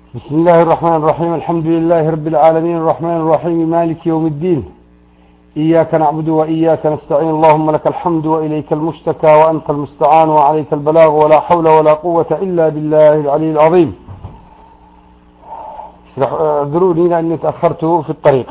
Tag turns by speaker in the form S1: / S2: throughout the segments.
S1: بسم الله الرحمن الرحيم. الحمد لله رب العالمين الرحمن الرحيم مالك يوم الدين. إياك نعبد وإياك نستعين. اللهم لك الحمد وإليك المشتكى وأنت المستعان وعليك البلاغ ولا حول ولا قوة إلا بالله العلي العظيم. اعذروني لأني تأخرت في الطريق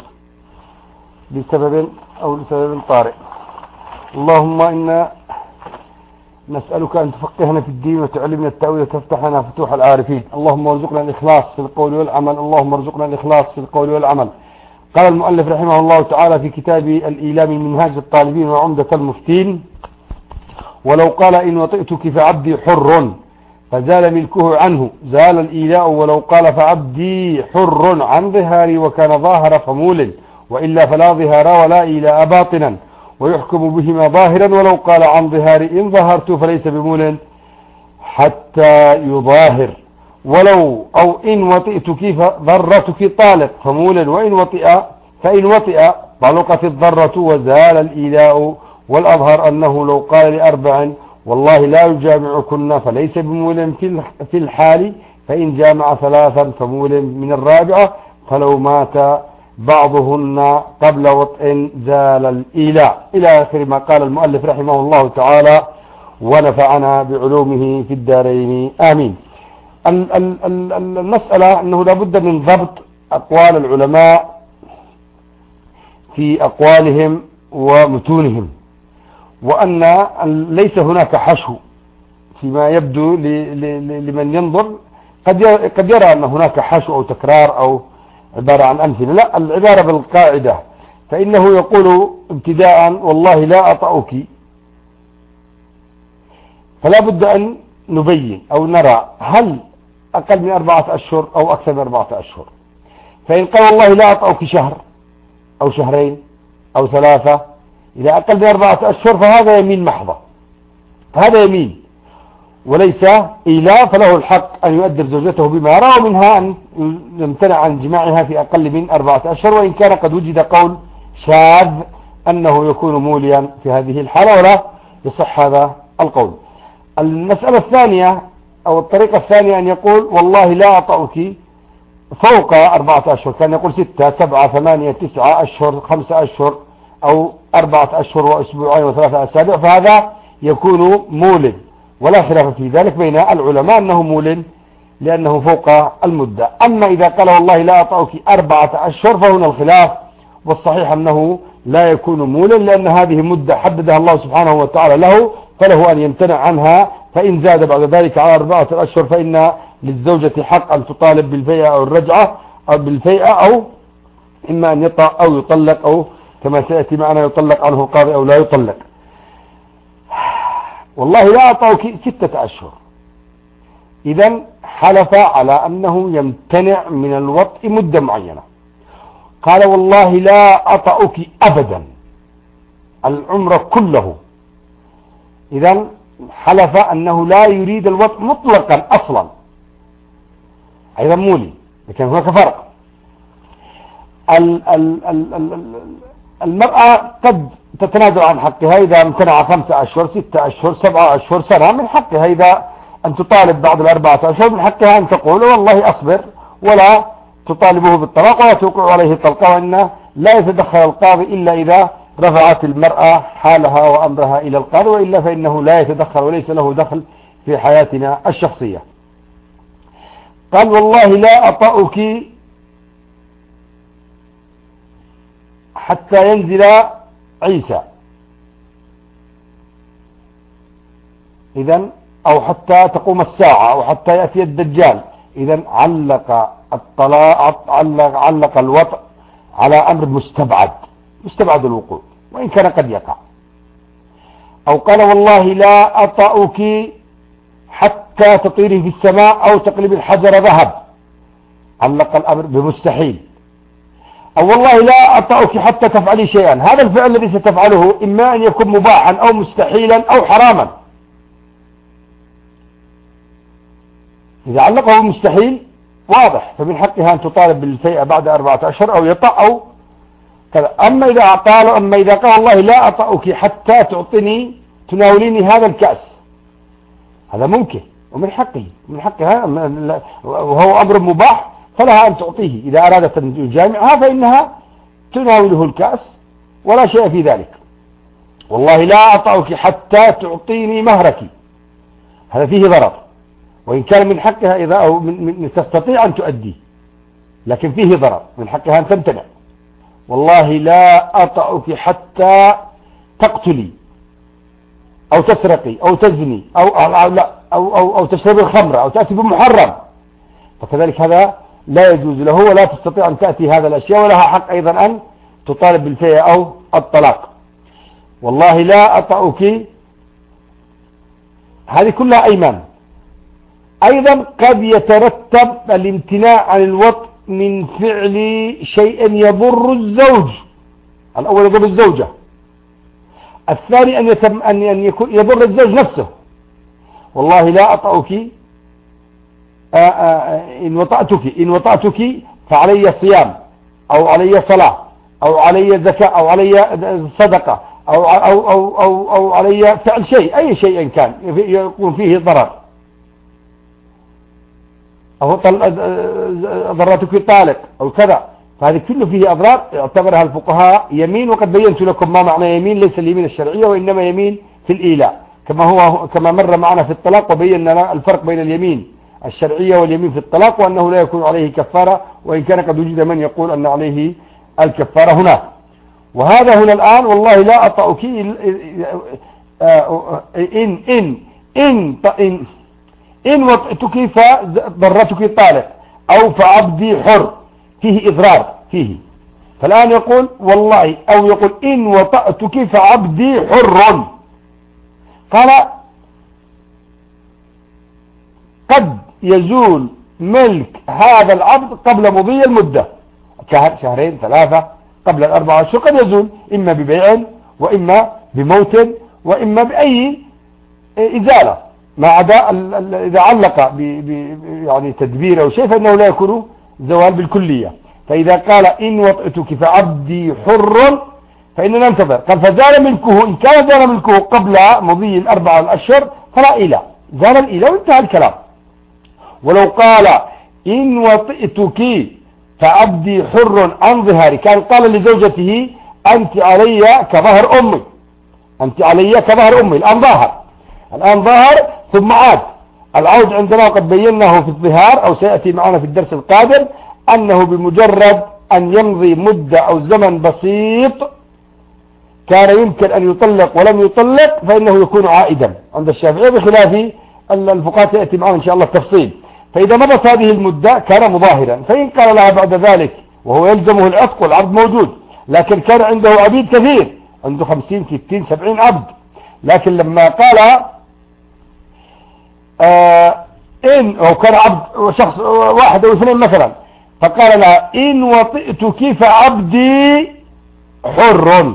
S1: لسبب طارئ. اللهم إنا نسألك أن تفقهنا في الدين وتعلمنا التأويل وتفتح لنا فتوح العارفين. اللهم ارزقنا الإخلاص في القول والعمل. اللهم ارزقنا الإخلاص في القول والعمل. قال المؤلف رحمه الله تعالى في كتاب الإيلام من منهاج الطالبين وعمدة المفتين: ولو قال إن وطئتك فعبدي حر فزال ملكه عنه زال الإيلاء، ولو قال فعبدي حر عن ظهاري وكان ظاهر فمول، وإلا فلا ظهار ولا إيلاء باطنا ويحكم بهما ظاهرا. ولو قال عن ظهاري إن ظهرت فليس بمول حتى يظاهر. ولو أو إن وطئتك فضرتك طالق فمول، فإن وطئ طلقت الضرة وزال الإيلاء. والأظهر أنه لو قال لأربع والله لا يجامعكن فليس بمول في الحال، فإن جامع ثلاثا فمول من الرابعة، فلو مات بعضهن قبل وطئ زال الإيلاء، إلى آخر ما قال المؤلف رحمه الله تعالى، ونفعنا بعلومه في الدارين آمين. المسألة أنه لابد من ضبط أقوال العلماء في أقوالهم ومتونهم، وأن ليس هناك حشو فيما يبدو لمن ينظر. قد يرى أن هناك حشو أو تكرار أو عبارة عن أمثلة. لا، العبارة بالقاعدة. فإنه يقول ابتداء والله لا أطأك، فلا بد أن نبين أو نرى هل أقل من 4 أشهر أو أكثر من 4 أشهر. فإن قال والله لا أطأك شهر أو شهرين أو 3، إذا أقل من 4 أشهر فهذا يمين محضة، فهذا يمين وليس إيلاء، فله الحق أن يؤدب زوجته بما رأى، منها أن يمتنع عن جماعها في أقل من 4 أشهر، وإن كان قد وجد قول شاذ أنه يكون موليا في هذه الحالة، ولا يصح هذا القول. المسألة الثانية أو الطريقة الثانية أن يقول والله لا أطأك فوق 4 أشهر، كان يقول 6 7 8 9 أشهر 5 أشهر أو 4 أشهر وأسبوعين و3 أسابيع، فهذا يكون مولد، ولا خلاف في ذلك بين العلماء أنه مولد لأنه فوق المدة. أما إذا قال والله لا أطأك 4 أشهر فهنا الخلاف، والصحيح أنه لا يكون مولا، لأن هذه مدة حددها الله سبحانه وتعالى له، فله أن يمتنع عنها. فإن زاد بعد ذلك على 4 أشهر فإن للزوجة حق أن تطالب بالفيئة أو الرجعة أو بالفيئة، أو إما أن يطأ أو يطلق، أو كما سيأتي معنا يطلق عنه القاضي أو لا يطلق. والله لا أطأك 6 أشهر، إذن حلف على أنه يمتنع من الوطء مدة معينة. قال والله لا أطأك أبدا العمر كله، إذن حلف أنه لا يريد الوطء مطلقا أصلا، أيضا مولي، لكن هناك فرق. المرأة قد تتنازل عن حقها إذا امتنع 5 أشهر 6 أشهر 7 أشهر سنة، من حقها إذا أن تطالب بعض 4 أشهر، من حقها أن تقول والله أصبر، ولا تطالبه بالطلاق ولا توقع عليه طلقة، وأن لا يتدخل القاضي إلا إذا رفعت المرأة حالها وأمرها إلى القاضي، وإلا فإنه لا يتدخل وليس له دخل في حياتنا الشخصية. قال والله لا أطأك حتى ينزل عيسى، إذن أو حتى تقوم الساعة أو حتى يأتي الدجال. إذن علق الطلاق، علق الوطء على أمر مستبعد الوقوع، وإن كان قد يقع. أو قال والله لا أطأك حتى تطيري في السماء أو تقلب الحجر ذهب، علق الأمر بمستحيل. أو والله لا أطأك حتى تفعلي شيئا، هذا الفعل الذي ستفعله إما أن يكون مباحا أو مستحيلا أو حراما. إذا علقه مستحيل واضح، فمن حقها أن تطالب بالفيئة بعد 4 أشهر أو يطأ أو كذا. أما إذا قال والله لا أطأك حتى تناوليني هذا الكأس، هذا ممكن، ومن حقه، من حقها، وهو أمر مباح فلها أن تعطيه إذا أرادت أن يجامعها فإنها تناوله الكأس ولا شيء في ذلك. والله لا أطأك حتى تعطيني مهرك، هذا فيه ضرر، وإن كان من حقها إذا أو من تستطيع أن تؤدي، لكن فيه ضرر، من حقها أن تمتنع. والله لا أطأك حتى تقتلي أو تسرقي أو تزني أو تشرب الخمر أو تأتي بمحرم، فكذلك هذا لا يجوز له ولا تستطيع أن تأتي هذا الأشياء، ولها حق أيضا أن تطالب بالفيء أو الطلاق. والله لا أطأك، هذه كلها أيمان. أيضا قد يترتب الامتناع عن الوطء من فعل شيء يضر الزوج. الأول يضر الزوجة، الثاني أن يكون يضر الزوج نفسه. والله لا أطأك إن وطأتك فعلي صيام أو علي صلاة أو علي زكاة أو علي صدقة أو علي فعل شيء، أي شيء كان يكون فيه ضرر، أو ضرتك طالق أو كذا، فهذه كله فيه أضرار اعتبرها الفقهاء يمين. وقد بينت لكم ما معنى يمين، ليس اليمين الشرعية وإنما يمين في الإيلاء، كما مر معنا في الطلاق، وبينا الفرق بين اليمين الشرعية واليمين في الطلاق، وأنه لا يكون عليه كفارة، وإن كان قد وجد من يقول أن عليه الكفارة هناك. وهذا هنا الآن والله لا أطأك إن وطئتك فضرتك طالق أو فعبدي حر، فيه إضرار فيه. فالآن يقول والله، أو يقول إن وطأتك فعبدي حر. قال قد يزول ملك هذا العبد قبل مضي المدة، شهر شهرين ثلاثة، قبل 4 أشهر قد يزول، إما ببيع وإما بموت وإما بأي إزالة، ما عدا إذا علق يعني تدبير أو شيء فإنه لا يكون زوال بالكلية. فإذا قال إن وطئتك فعبدي حر فإننا ننتظر. قال فزال ملكه، إن كان زال ملكه قبل مضي 4 أشهر فلا إله، زال الإله وانتهى الكلام. ولو قال إن وطئتك فعبدي حر عن ظهاري، كان قال لزوجته أنت علي كظهر أمي، أنت علي كظهر أمي، الآن ظهر ثم عاد. العود عندنا قد بيناه في الظهار أو سيأتي معنا في الدرس القادم، أنه بمجرد أن يمضي مدة أو زمن بسيط كان يمكن أن يطلق ولم يطلق فإنه يكون عائدا عند الشافعي، بخلاف الفقهاء سيأتي معنا إن شاء الله التفصيل. فإذا مضت هذه المدة كان مظاهرا، فإن قال لها بعد ذلك وهو يلزمه العتق والعبد موجود، لكن كان عنده عبيد كثير، عنده 50 60 70 عبد، لكن لما قال إن أو كان عبد شخص 1 أو 2 مثلا، فقال لها إن وطئتك فعبدي حر،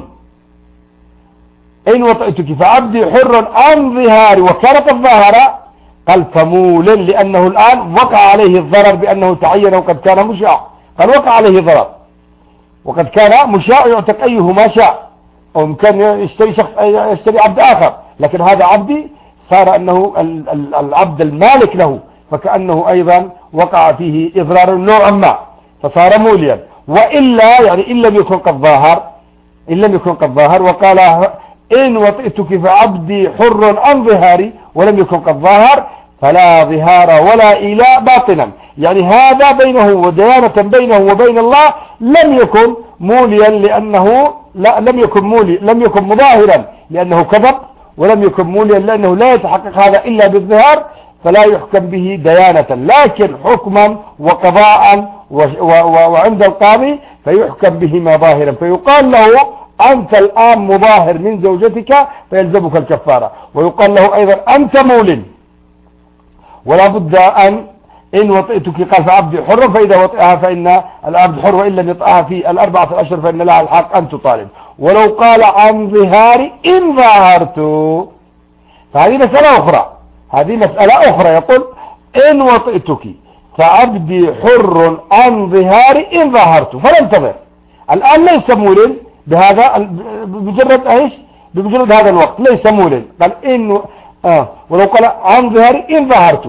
S1: إن وطئتك فعبدي حر عن ظهاري، وكانت الظاهرة قال فمولا، لأنه الآن وقع عليه الضرر بأنه تعين وقد كان مشاع، قال وقع عليه ضرر وقد كان مشاع، يعتق أيهما شاء، أو ممكن يشتري عبد آخر، لكن هذا عبدي صار أنه العبد المالك له، فكأنه أيضا وقع فيه إضرار نوعا ما، فصار موليا. وإلا يعني إن لم يكن قد ظاهر، وقال إن وطئتك فعبدي حر عن ظهاري ولم يكن قد ظاهر، فلا ظهار ولا إله باطنا، يعني هذا بينه وديانة بينه وبين الله لم يكن موليا، لأنه لم يكن مظاهرا لأنه كذب، ولم يكن موليا لأنه لا يتحقق هذا إلا بالظهار، فلا يحكم به ديانة، لكن حكما وقضاء وعند القاضي فيحكم بهما ظاهرا، فيقال له أنت الآن مظاهر من زوجتك فيلزمك الكفارة، ويقال له أيضا أنت مول، ولا بد إن وطئتك قال فعبدي حر، فإذا وطئها فإن العبد حر، وإن لم يطئها في 4 أشهر فإن لها الحق أن تطالب. ولو قال عن ظهاري إن ظاهرت، فهذه مسألة أخرى، يقول إن وطئتك فعبدي حر عن ظهاري إن ظاهرت، فننتظر. الآن ليس مول بهذا، بمجرد هذا الوقت ليس مولا، قال ولو قال عن ظهري إن ظهرت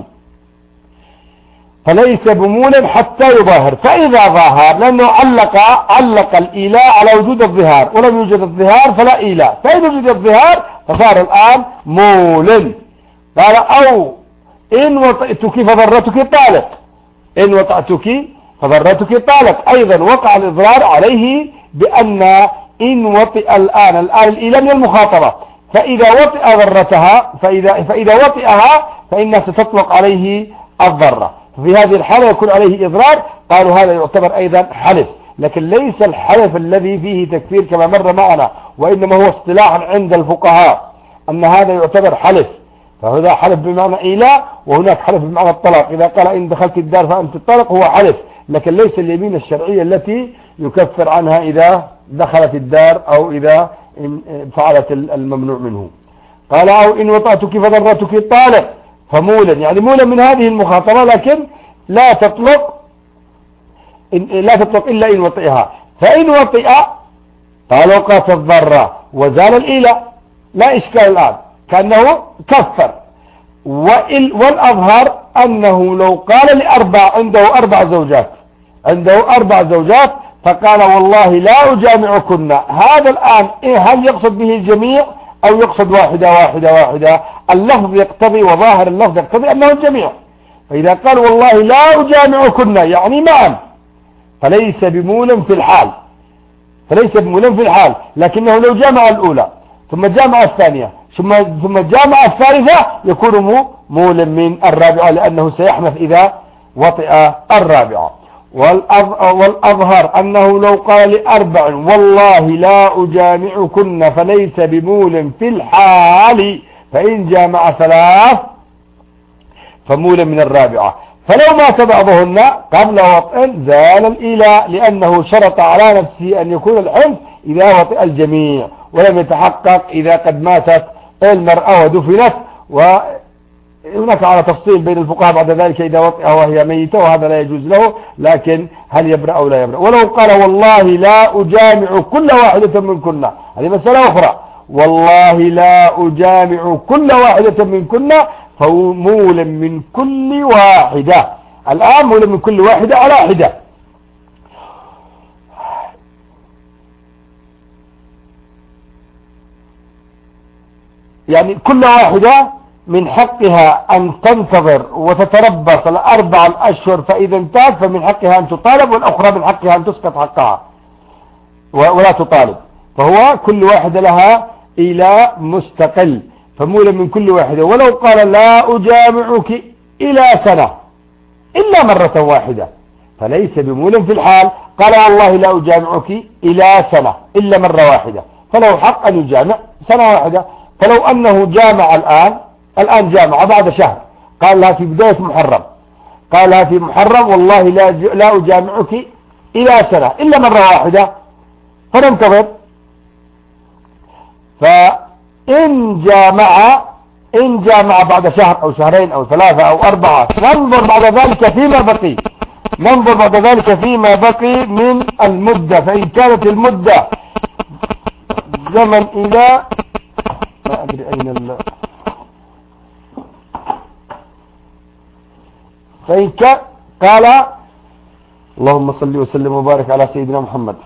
S1: فليس بمول حتى يظاهر. فإذا ظاهر، لأنه علق الإيلاء على وجود الظهار، ولم يوجد الظهار فلا إيلاء، فإن وجد الظهار فصار الآن مول. قال أو إن وطئتك فضرتك طالق، إن وطأتك فضرتك طالق، أيضا وقع الإضرار عليه بأن إن وطئ الآن الإيلاء من المخاطبة، فإذا وطئ ضرتها فإذا وطئها فإنها ستطلق عليه الضرة، في هذه الحالة يكون عليه إضرار. قالوا هذا يعتبر أيضا حلف، لكن ليس الحلف الذي فيه تكفير كما مر معنا، وإنما هو اصطلاحا عند الفقهاء أن هذا يعتبر حلف، فهذا حلف بمعنى إيلاء، وهناك حلف بمعنى الطلاق. إذا قال إن دخلت الدار فأنت الطلاق هو حلف، لكن ليس اليمين الشرعية التي يكفر عنها إذا دخلت الدار أو إذا فعلت الممنوع منه. قال أو إن وطأتك فضرتك طالق، فمولا يعني مولا من هذه المخاطبة، لكن لا تطلق إلا إن وطئها. فإن وطئ طلقت الضرة وزال الإيلاء، لا إشكال الآن، كأنه كفر. والأظهر أنه لو قال عنده أربع زوجات فقال والله لا أجامعكن، هذا الآن هل يقصد به الجميع أو يقصد واحدة؟ اللفظ يقتضي وظاهر اللفظ يقتضي أنه الجميع، فإذا قال والله لا أجامعكن يعني معا فليس بمول في الحال، لكنه لو جامع الأولى ثم جامع الثانية ثم جامع الثالثة يكون مولا من الرابعة، لأنه سيحنث إذا وطئ الرابعة. والأظهر أنه لو قال لأربع والله لا أجامعكن فليس بمول في الحال، فإن جامع ثلاث فمولا من الرابعة. فلو مات بعضهن قبل وطئ زال الإيلاء، لأنه شرط على نفسه أن يكون الحنث إذا وطئ الجميع، ولم يتحقق إذا قد ماتت المرأة ودفنت. وهناك على تفصيل بين الفقهاء بعد ذلك إذا وطئها وهي ميتة، وهذا لا يجوز له، لكن هل يبرأ أو لا يبرأ. ولو قال والله لا أجامع كل واحدة منكن، هذه مسألة أخرى، والله لا أجامع كل واحدة منكن فمولا من كل واحدة. الآن مولا من كل واحدة على حدة، يعني كل واحدة من حقها أن تنتظر وتتربص 4 أشهر، فإذا انتهت فمن حقها أن تطالب، والأخرى من حقها أن تسقط حقها ولا تطالب. فهو كل واحدة لها إيلاء مستقل، فمولا من كل واحدة. ولو قال لا أجامعك إلى سنة إلا مرة واحدة فليس بمولا في الحال. قال والله لا أجامعك إلى سنة إلا مرة واحدة، فله حق أن يجامع سنة واحدة. فلو أنه جامع الآن جامع بعد شهر، قال لها في بداية محرم، قال لها في محرم والله لا أجامعك إلى سنة إلا مرة واحدة، فننتظر. فإن جامع بعد شهر أو شهرين أو 3 أو 4 ننظر بعد ذلك فيما بقي من المدة. فإن كانت المدة زمن إلى ما أدري أين فإن قال اللهم صل وسلم وبارك على سيدنا محمد.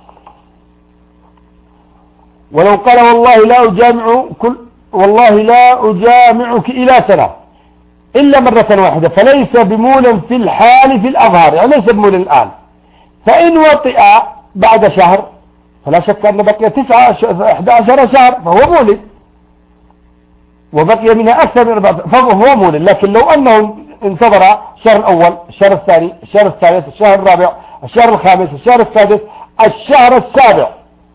S1: ولو قال والله لا أجامعك إلى سنة إلا مرة واحدة فليس بمولا في الحال في الأظهار، يعني ليس بمولا الآن. فإن وطئ بعد شهر فلا شك أن بقي 11 شهر فهو مولد، وبقي منها أكثر من 4 فهو مولد. لكن لو أنه انتظر الشهر الأول، الشهر الثاني، الشهر الثالث، الشهر الرابع، الشهر الخامس، الشهر السادس، الشهر السابع،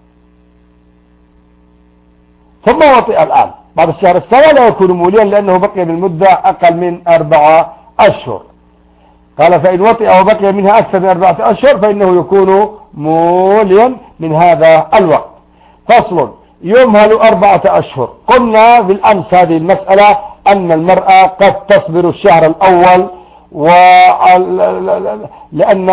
S1: ثم وطئ الآن بعد الشهر السابع لا يكون موليا، لأنه بقي بالمدة أقل من 4 أشهر. قال فإن وطئ وبقي منها أكثر من 4 أشهر فإنه يكون موليا من هذا الوقت. فصل: يمهل 4 أشهر. قلنا بالأمس هذه المسألة أن المرأة قد تصبر الشهر الأول، لأن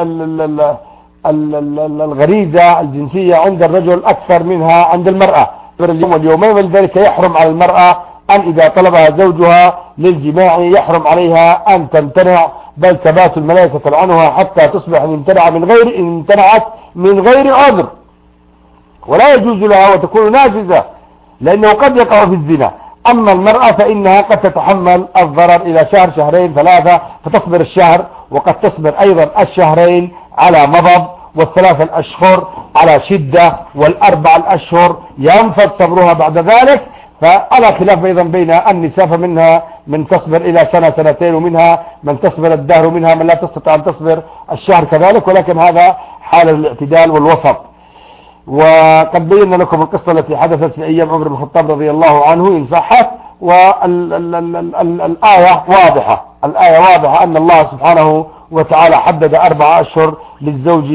S1: الغريزة الجنسية عند الرجل أكثر منها عند المرأة اليوم واليومين، ولذلك يحرم على المرأة أن إذا طلبها زوجها للجماع يحرم عليها أن تمتنع، بل تبات الملائكة تلعنها حتى تصبح إن امتنعت من غير عذر، ولا يجوز لها وتكون ناجزة، لأنه قد يقع في الزنا. أما المرأة فإنها قد تتحمل الضرر إلى شهر شهرين ثلاثة فتصبر الشهر، وقد تصبر أيضا الشهرين على مضض، والثلاثة الأشهر على شدة، والأربع الأشهر ينفذ صبرها بعد ذلك. فعلى خلاف أيضا بين النساء، فمنها من تصبر إلى سنة سنتين، ومنها من تصبر الدهر، ومنها من لا تستطيع أن تصبر الشهر كذلك، ولكن هذا حال الاعتدال والوسط. وقد بينا لكم القصة التي حدثت في أيام عمر بن الخطاب رضي الله عنه إن صحت، والآية واضحة، الآية واضحة أن الله سبحانه وتعالى حدد 4 أشهر للزوج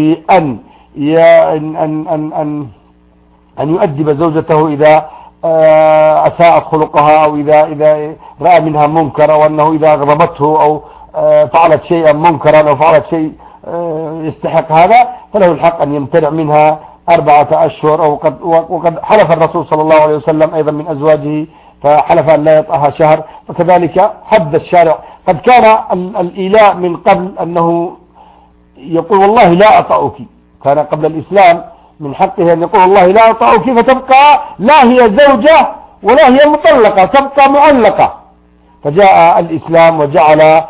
S1: أن يؤدب زوجته إذا أساءت خلقها، أو إذا رأى منها منكر، أو أنه إذا غضبته أو فعلت شيئا منكرا أو فعلت شيء يستحق هذا، فله الحق أن يمتنع منها 4 أشهر. وقد حلف الرسول صلى الله عليه وسلم أيضا من أزواجه فحلف أن لا يطأها شهر، فكذلك حد الشارع. قد كان الإيلاء من قبل أنه يقول والله لا أطأك، كان قبل الإسلام من حقه أن يقول والله لا أطأك، فتبقى لا هي زوجة ولا هي مطلقة، تبقى معلقة. فجاء الإسلام وجعل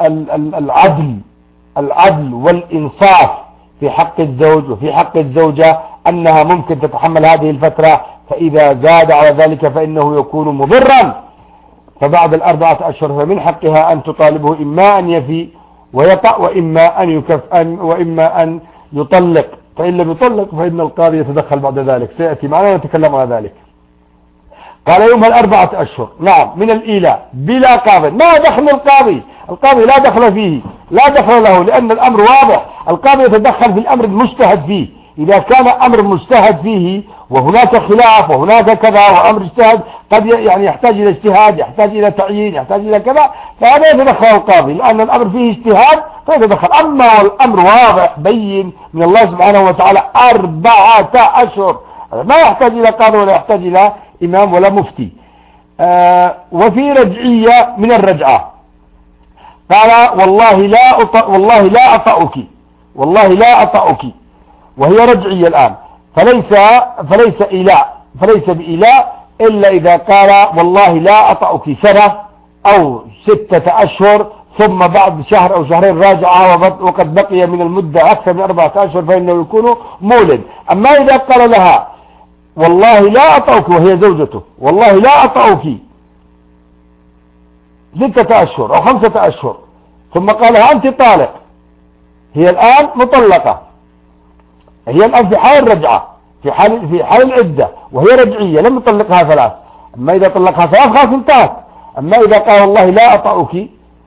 S1: العدل والإنصاف في حق الزوج وفي حق الزوجة، أنها ممكن تتحمل هذه الفترة، فإذا زاد على ذلك فإنه يكون مضرا. فبعد 4 أشهر فمن حقها أن تطالبه إما أن يفي ويطأ، وإما أن يطلق. فإن لم يطلق فإن القاضي يتدخل بعد ذلك، سيأتي معنا نتكلم على ذلك. قال يومها 4 أشهر نعم من الإيلاء بلا قاضي. ما دخل القاضي لا دخل فيه، لا دخل له، لأن الأمر واضح. القاضي يتدخل في الأمر المجتهد فيه، إذا كان أمر مجتهد فيه وهناك خلاف وهناك كذا وأمر اجتهاد قد يعني يحتاج إلى اجتهاد، يحتاج إلى تعيين، يحتاج إلى كذا، فهذا يتدخل القاضي لأن الأمر فيه اجتهاد فيتدخل. أما والأمر واضح بين من الله سبحانه وتعالى 4 أشهر، ما يحتاج إلى قاضي ولا يحتاج إلى إمام ولا مفتي. وفي رجعية من الرجعة، قال والله لا أطأك، وهي رجعية الآن، فليس بإيلاء إلا إذا قال والله لا أطأك سنة أو 6 أشهر، ثم بعد شهر أو شهرين راجعها وقد بقي من المدة أكثر من 4 أشهر فإنه يكون مولد. أما إذا قال لها والله لا أطأك وهي زوجته، والله لا أطأك 6 أشهر أو 5 أشهر، ثم قال لها أنت طالق، هي الآن مطلقة، هي الآن في حال الرجعة، في حال العدة، وهي رجعية لم يطلقها 3. أما إذا طلقها 3 خلاص انتهت. أما إذا قال والله لا أطأك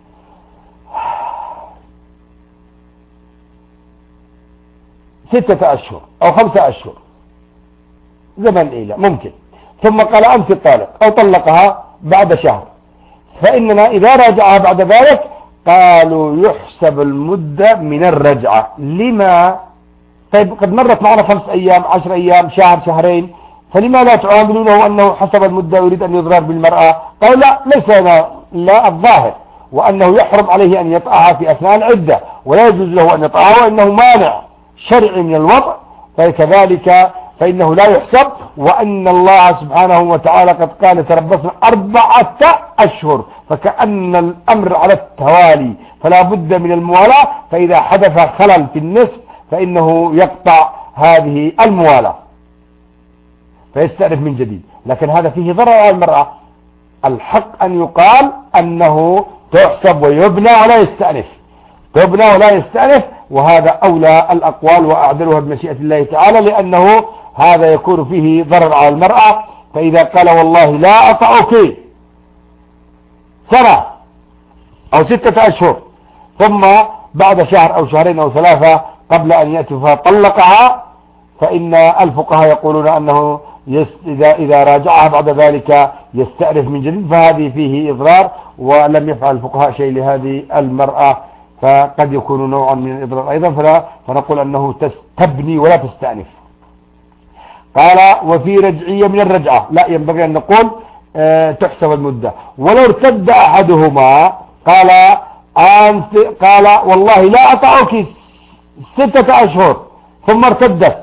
S1: 6 أشهر أو 5 أشهر زمن إيلاء ممكن، ثم قال أنت طالق أو طلقها بعد شهر، فإننا إذا راجعها بعد ذلك قالوا يحسب المدة من الرجعة. لما؟ طيب قد مرت معنا 5 أيام 10 أيام شهر شهرين، فلما لا تعاملونه أنه حسب المدة يريد أن يضرر بالمرأة؟ قالوا لا، ليس لا الظاهر، وأنه يحرم عليه أن يطأها في أثناء العدة، ولا يجوز له أن يطأها، وأنه مانع شرعي من الوضع، فكذلك فإنه لا يحسب. وأن الله سبحانه وتعالى قد قال تربصنا 4 أشهر، فكأن الأمر على التوالي، فلا بد من الموالاة. فإذا حدث خلل في النصف فإنه يقطع هذه الموالاة فيستأنف من جديد. لكن هذا فيه ضرر على المرأة. الحق أن يقال أنه تحسب ويبنى ولا يستأنف، وهذا أولى الأقوال وأعدلها بمشيئة الله تعالى، لأنه هذا يكون فيه ضرر على المرأة. فإذا قال والله لا أطأك سنة أو 6 أشهر، ثم بعد شهر أو شهرين أو 3 قبل أن يأتي فطلقها، فإن الفقهاء يقولون أنه إذا راجعها بعد ذلك يستأنف من جديد، فهذه فيه إضرار، ولم يفعل الفقهاء شيء لهذه المرأة، فقد يكون نوعا من الإضرار أيضا، فنقول أنه تستبني ولا تستأنف. قال وفي رجعية من الرجعة، لا ينبغي أن نقول تحسب المدة. ولو ارتد أحدهما قال والله لا أطأك 6 أشهر ثم ارتدت،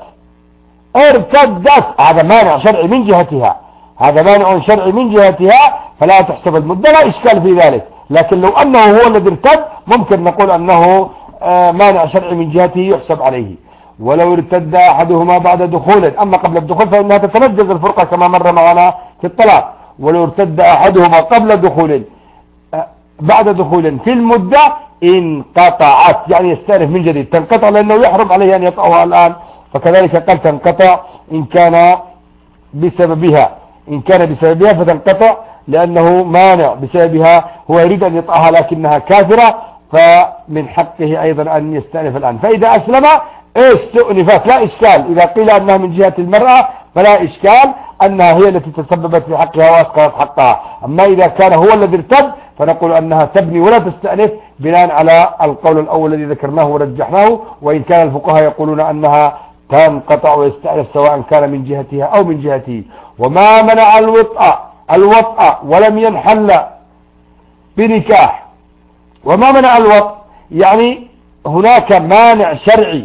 S1: هذا مانع شرعي من جهتها، هذا مانع شرعي من جهتها، فلا تحسب المدة، لا إشكال في ذلك. لكن لو أنه هو الذي ارتد ممكن نقول أنه مانع شرعي من جهته يحسب عليه. ولو ارتد أحدهما بعد دخول، أما قبل الدخول فإنها تتنجز الفرقة كما مر معنا في الطلاق. ولو ارتد أحدهما قبل دخول بعد دخول في المدة انقطعت، يعني يستأنف من جديد، تنقطع لأنه يحرم عليه أن يطأها الآن. فكذلك قال تنقطع إن كان بسببها فتنقطع لأنه مانع بسببها، هو يريد أن يطأها لكنها كافرة، فمن حقه أيضا أن يستأنف الآن. فإذا أسلم استؤنفت لا إشكال. إذا قيل أنها من جهة المرأة فلا إشكال أنها هي التي تسببت في حقها وأسقطت حقها. أما إذا كان هو الذي ارتد فنقول أنها تبني ولا تستأنف بناء على القول الأول الذي ذكرناه ورجحناه، وإن كان الفقهاء يقولون أنها تنقطع ويستأنف سواء كان من جهتها أو من جهته. وما منع الوطأ ولم ينحل بنكاح. وما منع الوطأ يعني هناك مانع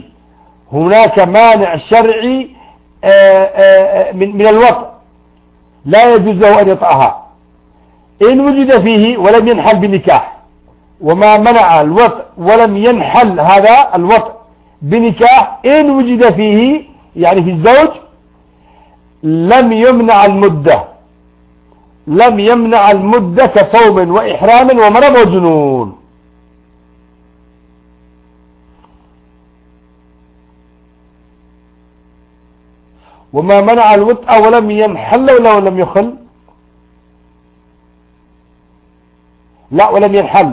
S1: شرعي من الوطأ لا يجوز له أن يطأها إن وجد فيه ولم ينحل بنكاح. وما منع الوطأ ولم ينحل هذا الوطأ بنكاح إن وجد فيه يعني في الزوج لم يمنع المدة كصوم وإحرام ومرض وجنون. وما منع الوطأ ولم ينحل ولا ولم يخل، لا ولم ينحل.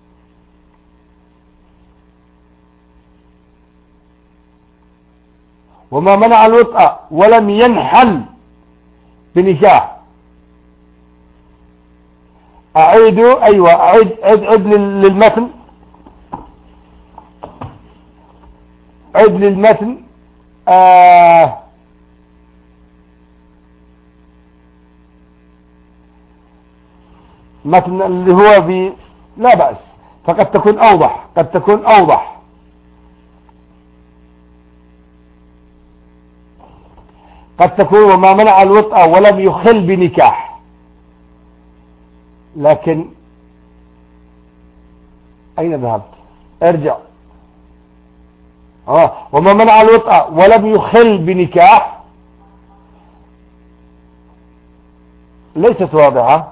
S1: وما منع الوطأ ولم ينحل بنكاح. أعيد للمتن. عد للمتن. متن اللي هو لا بأس، فقد تكون أوضح، قد تكون وما منع الوطأ ولم يخل بنكاح. لكن أين ذهبت؟ ارجع. وما منع الوطأ ولم يخل بنكاح ليست واضحة.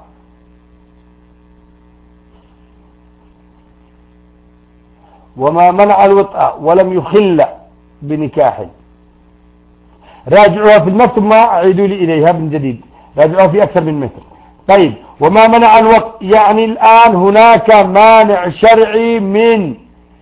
S1: وما منع الوطأ ولم يخل بنكاح، راجعوها في المكتب، ما أعيدوا لي إليها من جديد، راجعوها في أكثر من متر. طيب وما منع الوطأ يعني الآن هناك مانع شرعي من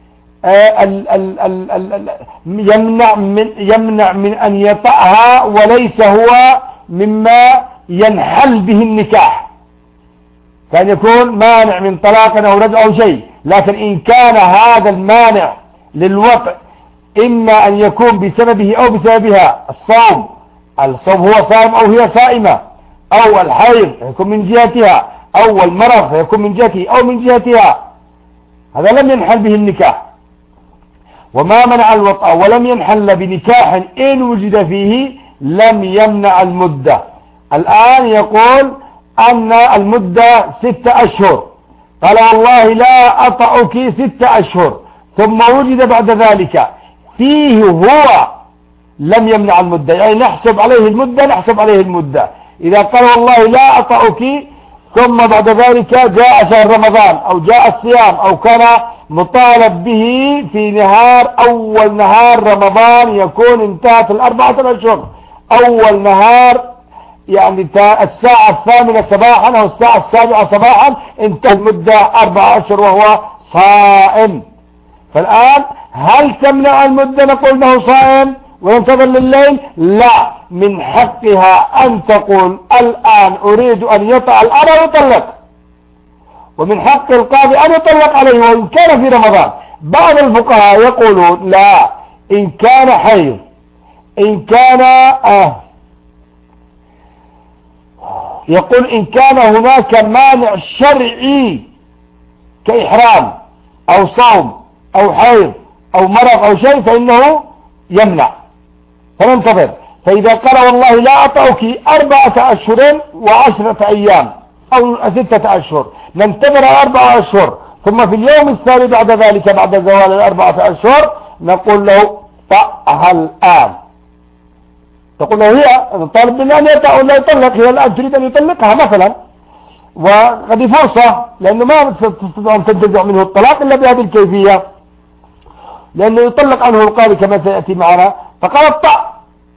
S1: يمنع من أن يطأها وليس هو مما ينحل به النكاح، كان يكون مانع من طلاق أو رجع أو شيء. لكن إن كان هذا المانع للوطأ إما أن يكون بسببه أو بسببها الصوم هو صائم أو هي صائمة، أو الحيض يكون من جهتها، أو المرض يكون من جهته أو من جهتها، هذا لم ينحل به النكاح. وما منع الوطأ ولم ينحل بنكاح إن وجد فيه لم يمنع المدة. الآن يقول أن المدة 6 أشهر، قال والله لا أطأك 6 أشهر، ثم وجد بعد ذلك فيه هو لم يمنع المدة، يعني نحسب عليه المدة. إذا قال والله لا أطأك ثم بعد ذلك جاء شهر رمضان أو جاء الصيام أو كان مطالب به في أول نهار رمضان يكون انتهت 4 أشهر، أول نهار يعني الساعة 8 صباحا أو الساعة 7 صباحا انتهت المدة 4 أشهر وهو صائم. فالآن هل تمنع المدة نقول انه صائم وينتظر لليل؟ لا، من حقها أن تقول الآن أريد أن يطأ الآن ويطلق، ومن حق القاضي أن يطلق عليه وإن كان في رمضان. بعض الفقهاء يقولون لا، إن كان حيض، إن كان يقول إن كان هناك مانع شرعي كإحرام أو صوم أو حيض أو مرض أو شيء فإنه يمنع، فننتظر. فإذا قال والله لا أطأك 4 أشهر و10 أيام أو 6 أشهر، ننتظر 4 أشهر، ثم في اليوم الثاني بعد ذلك بعد زوال 4 أشهر نقول له طأها الآن. تقول له هي طالب منه أن يطأ ولا يطلق، هي الآن تريد أن يطلقها مثلا، وقد فرصة لأنه ما تستطيع أن تنتزع منه الطلاق إلا بهذه الكيفية، لأنه يطلق عنه القاضي كما سيأتي معنا. فقال الطأ،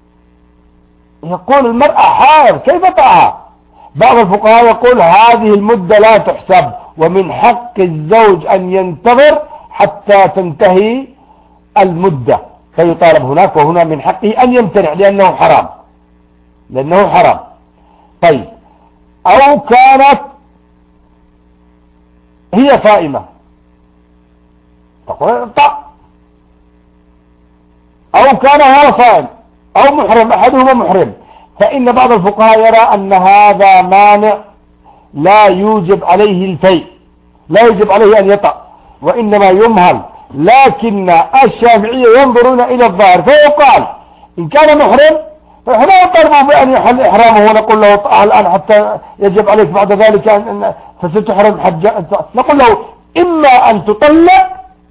S1: يقول المرأة حائض كيف طأها؟ بعض الفقهاء يقول هذه المدة لا تحسب، ومن حق الزوج أن ينتظر حتى تنتهي المدة فيطالب هناك، وهنا من حقه أن يمتنع لأنه حرام، لأنه حرام. طيب، أو كانت هي صائمة تقول طأ، أو كان هو صائم أو محرم، أحدهما محرم، فإن بعض الفقهاء يرى أن هذا مانع لا يوجب عليه الفيء، لا يجب عليه أن يطأ وإنما يمهل. لكن الشافعية ينظرون إلى الظاهر فيقال إن كان محرم فنحن لا نطالبه بأن يحل إحرامه ونقول له طأها الآن حتى يجب عليك بعد ذلك فستحرم حجة. نقول له إما أن تطلق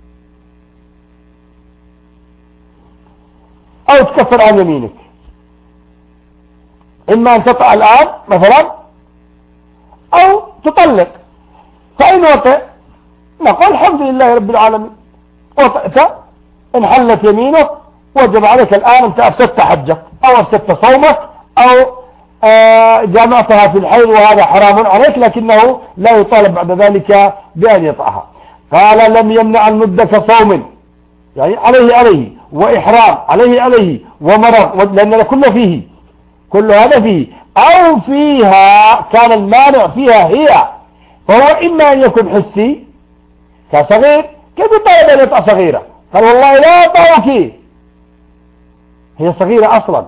S1: أو تكفر عن يمينك، إما أن تطأ الآن مثلا أو تطلق. فإن وطئ نقول الحمد لله رب العالمين، وطئت انحلت يمينك وجب عليك الآن أنت أفسدت حجك أو أفسدت صومك أو جامعتها في الحيض وهذا حرام عليك، لكنه لا يطالب بعد ذلك بأن يطأها. قال لم يمنع المدة كصوم، يعني عليه وإحرام عليه ومرض، لأن كله فيه، كل هذا فيه، أو فيها كان المانع فيها هي، فهو إما أن يكون حسي كصغير، كيف يطالب أن يطأ صغيرة؟ قال والله لا أطأك، هي صغيرة أصلا،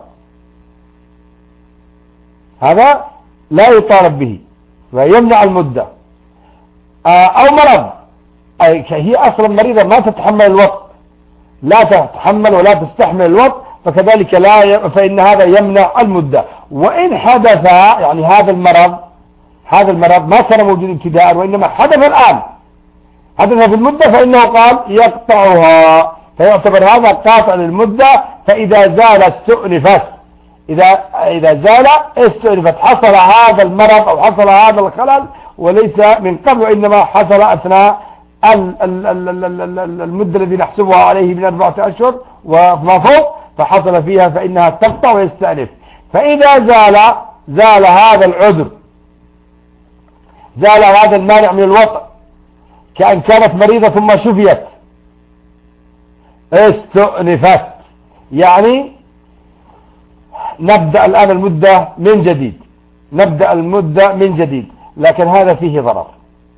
S1: هذا لا يطالب به ويمنع المدة. أو مرض، أي هي أصلا مريضة ما تتحمل الوطء، لا تتحمل ولا تستحمل الوطء، فكذلك فإن هذا يمنع المدة. وإن حدث يعني هذا المرض ما كان موجود ابتداء وإنما حدث الآن، حدث في المدة، فإنه قال يقطعها، فيعتبر هذا قاطع للمدة. فإذا زال استؤنفت، إذا زال استؤنفت، حصل هذا المرض أو حصل هذا الخلل وليس من قبل وإنما حصل أثناء المدة الذي نحسبها عليه من 4 أشهر وما فوق، فحصل فيها فإنها تقطع ويستأنف. فإذا زال هذا العذر، زال هذا المانع من الوطء، كأن كانت مريضة ثم شفيت، استؤنفت، يعني نبدأ الآن المدة من جديد، لكن هذا فيه ضرر،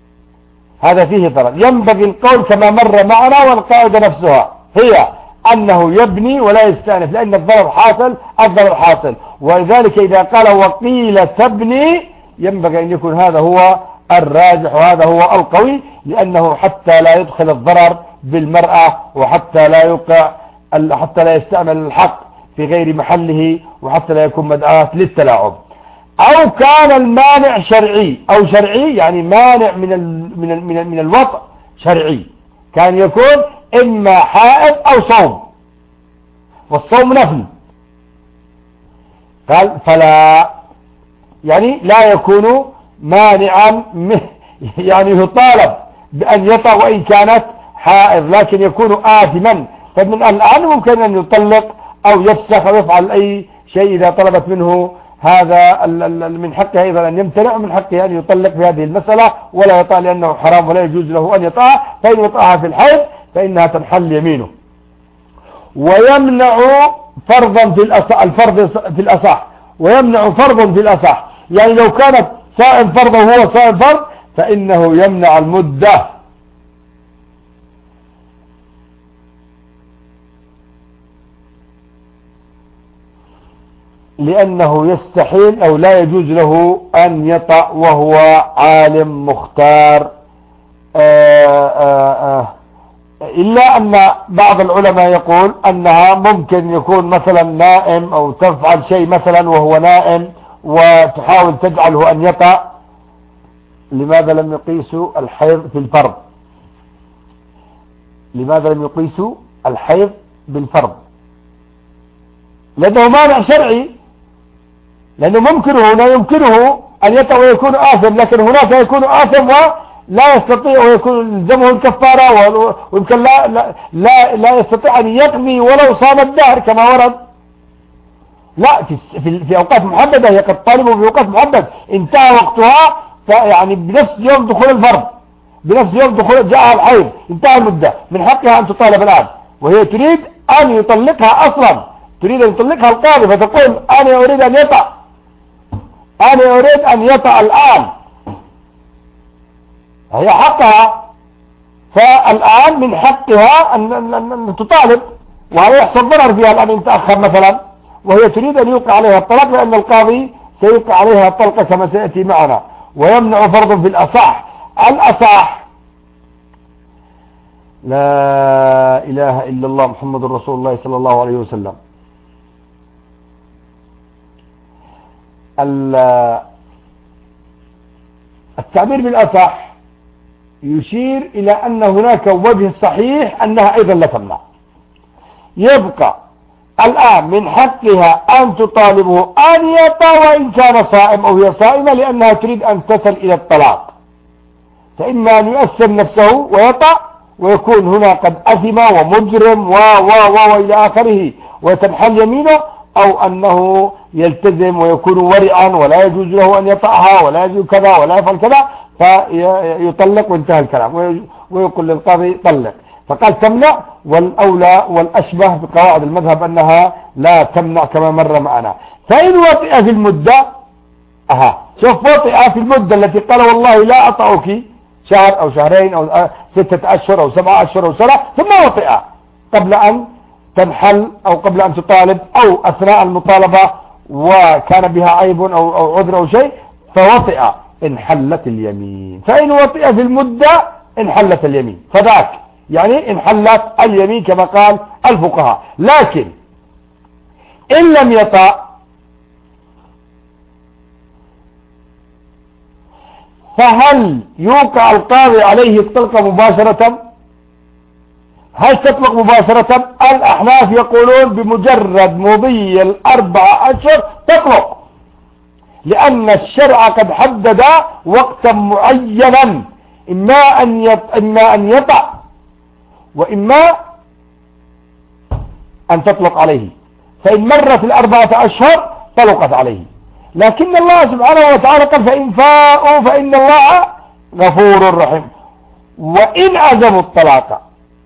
S1: ينبغي القول كما مر معنا، والقاعدة نفسها هي أنه يبني ولا يستأنف، لأن الضرر حاصل، ولذلك إذا قال وقيل تبني ينبغي أن يكون هذا هو الراجح وهذا هو القوي، لأنه حتى لا يدخل الضرر بالمرأة، وحتى لا يستعمل الحق في غير محله، وحتى لا يكون مدعاة للتلاعب. أو كان المانع شرعي يعني مانع من الوطء شرعي، كان يكون إما حائض أو صوم، والصوم نفل، قال فلا، يعني لا يكون مانعا يعني يطالب بأن يطأ وإن كانت حائض، لكن يكون آثما. فمن الآن ممكن أن يطلق أو يفسخ أو يفعل أي شيء إذا طلبت منه هذا، من حقه أيضا أن يمتنع، ومن حقه أن يطلق في هذه المسألة ولا يطأ لأنه حرام ولا يجوز له أن يطأ، فإن يطأها في الحيض فإنها تنحل يمينه. ويمنع فرضا في الأصح، ويمنع فرضا في الأصح، يعني لو كانت صائم فرض وهو صائم فرض فإنه يمنع المدة. لأنه يستحيل أو لا يجوز له أن يطأ وهو عالم مختار، إلا أن بعض العلماء يقول أنها ممكن يكون مثلا نائم أو تفعل شيء مثلا وهو نائم وتحاول تجعله أن يطأ. لماذا لم يقيسوا الحيض في الفرض؟ لماذا لم يقيسوا الحيض بالفرض؟ لأنه مانع شرعي، لأنه ممكنه هنا يمكنه أن يطأ ويكون آثم، لكن هناك يكون آثم ولا يستطيع ويكون يلزمه الكفارة، ويمكن لا يستطيع أن يقضي ولو صام الدهر كما ورد. لا، في أوقات محددة، هي قد طالبوا في أوقات محددة انتهى وقتها، يعني بنفس يوم دخول الفرض، بنفس يوم دخول جاءها الحيض انتهى المدة، من حقها أن تطالب الآن، وهي تريد أن يطلقها أصلا، تريد أن يطلقها القاضي، فتقول أنا أريد أن يطأ، أنا أريد أن يطأ الآن، هي حقها. فالآن من حقها أن تطالب، وهذا يحصل ضرر فيها الآن إن تأخر مثلا، وهي تريد أن يوقع عليها الطلاق، لأن القاضي سيوقع عليها الطلقة كما سيأتي معنا، ويمنع فرض في الأصح. الأصح لا إله إلا الله محمد رسول الله صلى الله عليه وسلم. التعبير بالأصح يشير إلى أن هناك وجه صحيح أنها أيضا لا تمنع. يبقى الآن من حقها أن تطالبه أن يطأ وإن كان صائم أو هي صائمة، لأنها تريد أن تصل إلى الطلاق، فإما أن يؤثر نفسه ويطأ ويكون هنا قد أثم ومجرم وإلى آخره وتنحل يمينه، أو أنه يلتزم ويكون ورعا ولا يجوز له أن يطأها ولا يجوز كذا ولا يفعل كذا، فيطلق وانتهى الكلام، ويقول للقاضي طلق. فقال تمنع، والأولى والأشبه بقواعد المذهب أنها لا تمنع كما مر معنا. فإن وطئ في المدة، شوف، وطئ في المدة التي قال والله لا أطأك شهر أو شهرين أو 6 أشهر أو 7 أشهر أو سنة، ثم وطئ قبل أن تنحل أو قبل أن تطالب أو أثناء المطالبة وكان بها عيب أو عذر أو شيء، فوطئ، انحلت اليمين. فإن وطئ في المدة انحلت اليمين، فذاك يعني انحلت اليمين كما قال الفقهاء. لكن إن لم يطأ فهل يوقع القاضي عليه الطلقة مباشرة؟ هل تطلق مباشرة؟ الأحناف يقولون بمجرد مضي 4 أشهر تطلق، لأن الشرع قد حدد وقتا معينا، إما أن يطأ وإما أن تطلق عليه، فإن مرت 4 أشهر طلقت عليه. لكن الله سبحانه وتعالى قال فإن فاءوا فإن الله غفور رحيم. وإن عزموا الطلاق،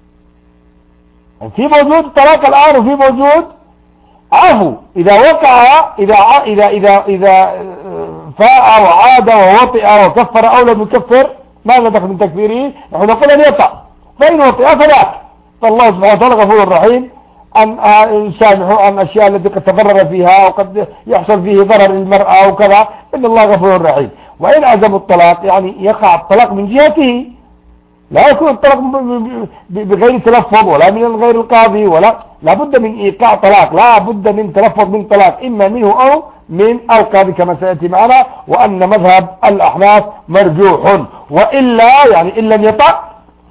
S1: في موجود الطلاق الآن وفي موجود عفو، إذا وقع إذا فاء وعاد ووطئ وكفر أو لم يكفر، ماذا دخل من تكفيره؟ نحن نقول أن يطأ، فإن وطئ فذاك، فالله سبحانه وتعالى غفور رحيم أن يسامحوا عن أشياء التي قد تضرر فيها وقد يحصل فيه ضرر للمرأة وكذا، إن الله غفور رحيم. وإن عزموا الطلاق يعني يقع الطلاق من جهته، لا يكون الطلاق بغير تلفظ ولا من غير القاضي، ولا لا بد من إيقاع طلاق، لا بد من تلفظ من طلاق إما منه أو من القاضي كما سيأتي معنا، وأن مذهب الأحناف مرجوح. وإلا يعني إن لم يطأ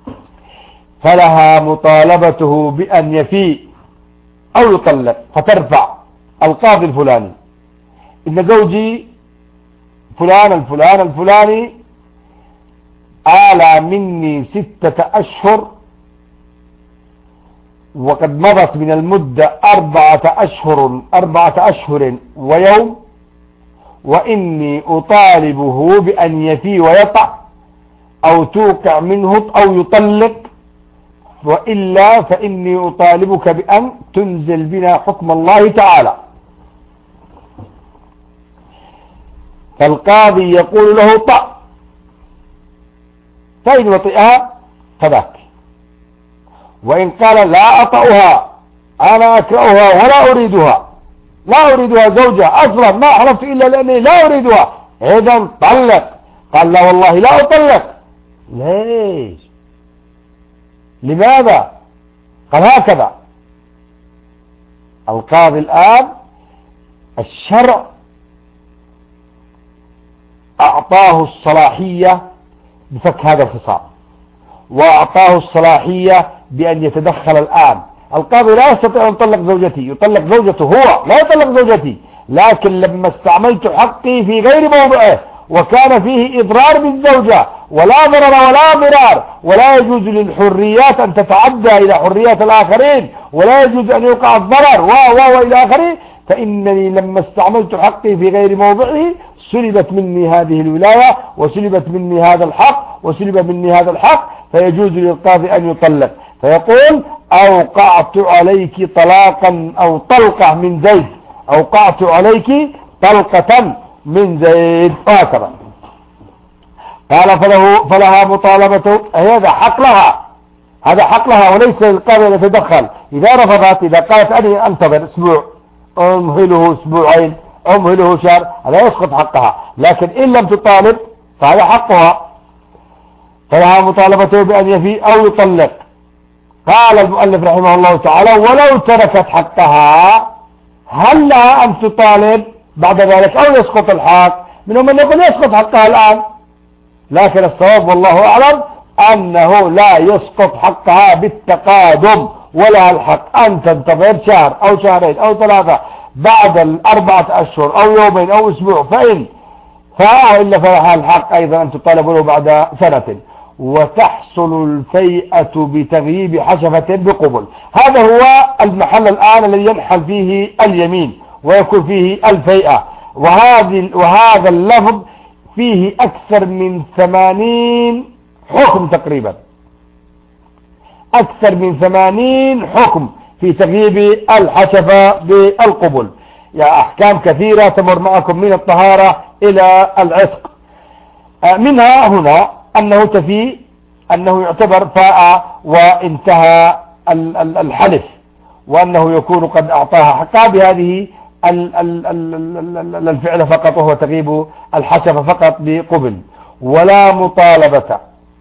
S1: فلها مطالبته بأن يفيء أو يطلق، فترفع القاضي الفلاني إن زوجي فلان الفلان الفلاني آلى مني 6 أشهر وقد مضت من المدة 4 أشهر ويوم، وإني أطالبه بأن يفي ويطأ أو توقع منه أو يطلق، وإلا فإني أطالبك بأن تنزل بنا حكم الله تعالى. فالقاضي يقول له طأ، فإن وطئها فذاك، وإن قال لا أطأها أنا أكرهها ولا أريدها لا أريدها زوجة أصلا، ما حلفت إلا لأني لا أريدها، إذا طلق. قال لا والله لا أطلق. ليش؟ لماذا؟ قال هكذا. القاضي الآن الشرع أعطاه الصلاحية بفك هذا الخصام، وأعطاه الصلاحية بأن يتدخل الآن. القاضي لا يستطيع أن يطلق زوجتي، يطلق زوجته هو، لا يطلق زوجتي، لكن لما استعملت حقي في غير موضعه وكان فيه إضرار بالزوجة ولا ضرر ولا ضرار، ولا يجوز للحريات أن تتعدى إلى حريات الآخرين، ولا يجوز أن يوقع الضرر وإلى آخره، فإنني لما استعملت حقي في غير موضعه سلبت مني هذه الولاية، وسلبت مني هذا الحق، وسلب مني هذا الحق، فيجوز للقاضي أن يطلق. فيقول أوقعت عليك طلاقا أو طلقة من زيد، أوقعت عليك طلقة من زيد، هكذا. قال فلها مطالبة، هذا حق لها، هذا حق لها، وليس للقاضي أن يتدخل. إذا رفضت، إذا قالت أنا أنتظر أسبوع، أمهله أسبوعين، أمهله شهر، هذا يسقط حقها. لكن إن لم تطالب فهذا حقها. فلها مطالبته بأن يفي أو يطلق. قال المؤلف رحمه الله تعالى ولو تركت حقها هل لها أن تطالب بعد ذلك أو يسقط الحق؟ منهم من يقول يسقط حقها الآن، لكن الصواب والله أعلم أنه لا يسقط حقها بالتقادم، ولا الحق أن تنتظر شهر أو شهرين أو ثلاثة بعد 4 أشهر أو يومين أو أسبوع، فإن فاء إلا فلها الحق أيضا أن تطالب له بعد سنة. وتحصل الفيئة بتغييب حشفة بقبل. هذا هو المحل الآن الذي ينحل فيه اليمين ويكون فيه الفيئة. وهذا اللفظ فيه أكثر من 80 حكم تقريبا، أكثر من 80 حكم في تغييب الحشفة بالقبل. يعني أحكام كثيرة تمر معكم من الطهارة إلى العتق. منها هنا أنه تفي، أنه يعتبر فاء وانتهى الحلف، وأنه يكون قد أعطاها حقها بهذه الفعل فقط، وهو تغيب الحشفة فقط بقبل. ولا مطالبة.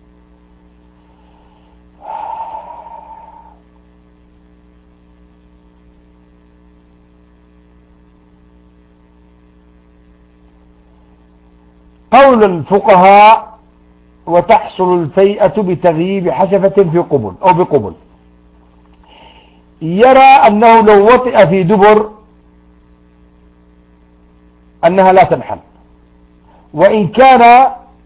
S1: قول الفقهاء وتحصل الفيئة بتغييب حشفة في قبل أو بقبل، يرى أنه لو وطئ في دبر أنها لا تنحل، وإن كان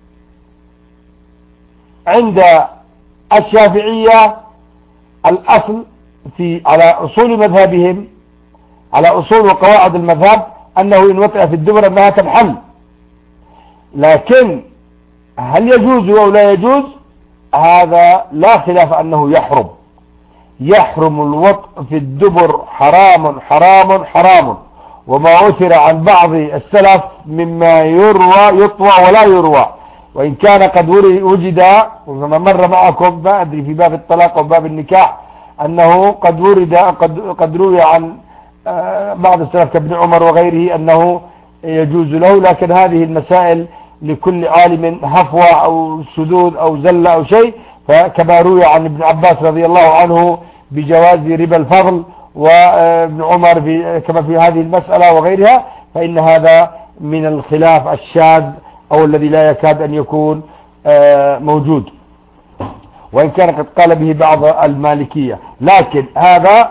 S1: عند الشافعية الأصل على أصول مذهبهم، على أصول وقواعد المذهب، أنه إن وطئ في الدبر أنها تنحل. لكن هل يجوز أو لا يجوز؟ هذا لا خلاف أنه يحرم. يحرم الوطء في الدبر حرام حرام حرام. وما أثر عن بعض السلف مما يطوى ولا يروى، وإن كان قد وجد، وما مر معكم ما أدري في باب الطلاق وباب النكاح، أنه قد روي عن بعض السلف كابن عمر وغيره أنه يجوز له. لكن هذه المسائل لكل عالم هفوة أو شذوذ أو زلة أو شيء، فكما روي عن ابن عباس رضي الله عنه بجواز ربا الفضل، وابن عمر كما في هذه المسألة وغيرها، فإن هذا من الخلاف الشاذ أو الذي لا يكاد أن يكون موجود، وإن كان قد قال به بعض المالكية. لكن هذا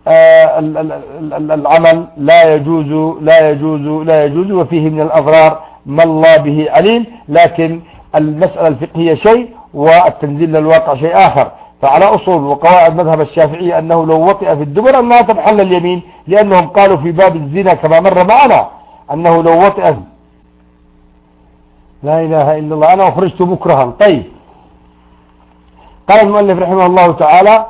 S1: العمل لا يجوز لا يجوز لا يجوز، وفيه من الأضرار ما الله به عليم. لكن المسألة الفقهية شيء والتنزيل للواقع شيء آخر. فعلى أصول وقواعد مذهب الشافعي أنه لو وطئ في الدبر أنها تنحل اليمين، لأنهم قالوا في باب الزنا كما مر معنا أنه لو وطئ. لا إله إلا الله، أنا أخرجت مكرها. طيب، قال المؤلف رحمه الله تعالى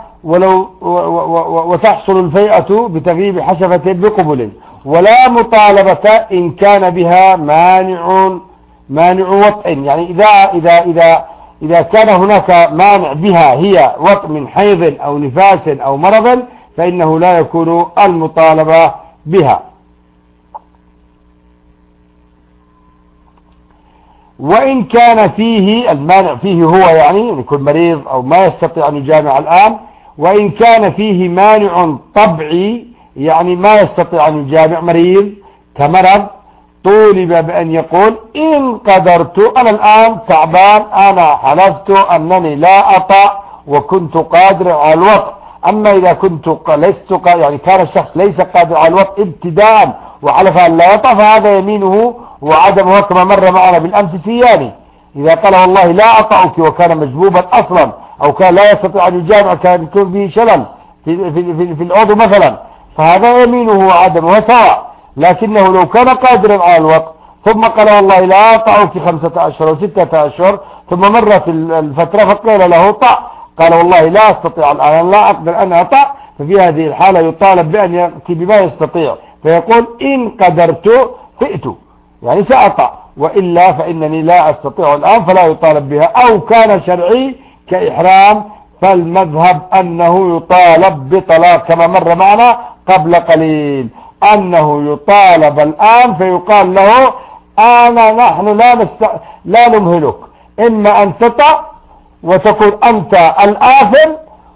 S1: وتحصل الفيئة بتغييب حشفة بقبل. ولا مطالبة إن كان بها مانع وطئ. يعني إذا كان هناك مانع بها هي وطئ من حيض أو نفاس أو مرض، فإنه لا يكون المطالبة بها. وإن كان فيه المانع فيه هو يعني يكون مريض أو ما يستطيع أن يجامع الآن، وإن كان فيه مانع طبعي يعني ما يستطيع أن يجامع مريض كمرض، طولب بأن يقول إن قدرت أنا الآن تعبان، أنا حلفت أنني لا أطأ وكنت قادر على الوطء. أما إذا كنت لست يعني كان الشخص ليس قادر على الوطء ابتداء وحلف أن لا يطأ، فهذا يمينه وعدمه كما مر معنا بالأمس سياني. إذا قال والله لا أطأك وكان مجبوبا أصلا أو كان لا يستطيع أن يجامع، كان يكون به شلل في العضو مثلا، فهذا يمينه وعدمه سواء. لكنه لو كان قادرا على الوطء ثم قال والله لا أطأك 5 أشهر أو 6 أشهر، ثم مرت الفترة فقال له طأ، قال والله لا أستطيع الآن، لا أقدر أن أطأ، ففي هذه الحالة يطالب بأن يأتي بما يستطيع، فيقول إن قدرت فئت يعني سأطأ، وإلا فإنني لا أستطيع الآن، فلا يطالب بها. أو كان شرعي كإحرام، فالمذهب أنه يطالب بطلاق كما مر معنا قبل قليل، أنه يطالب الآن فيقال له نحن لا نمهلك، إما أن تطأ وتكون أنت الآثم،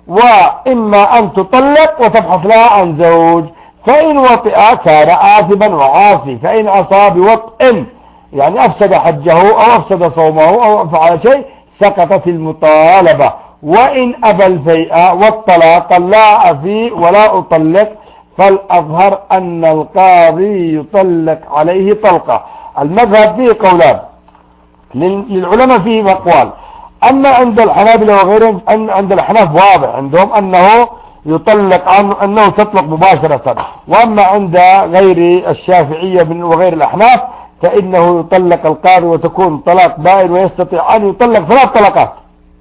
S1: وإما أن تطلق وتبحث لها عن زوج. فإن وطئ كان آثما وعاصي، فإن عصى بوطئ يعني أفسد حجه أو أفسد صومه أو فعل شيء سقطت المطالبة. وإن أبى الفيء والطلاق لا أفي ولا أطلق، فالأظهر أن القاضي يطلق عليه طلقة. المذهب فيه قولان للعلماء، فيه أقوال. أما عند الحنابلة وغيرهم، عند الأحناف واضح عندهم أنه يطلق أنه تطلق مباشرة، وأما عند غير الشافعية وغير الأحناف فإنه يطلق القاضي وتكون طلاق بائن، ويستطيع أن يطلق 3 طلقات،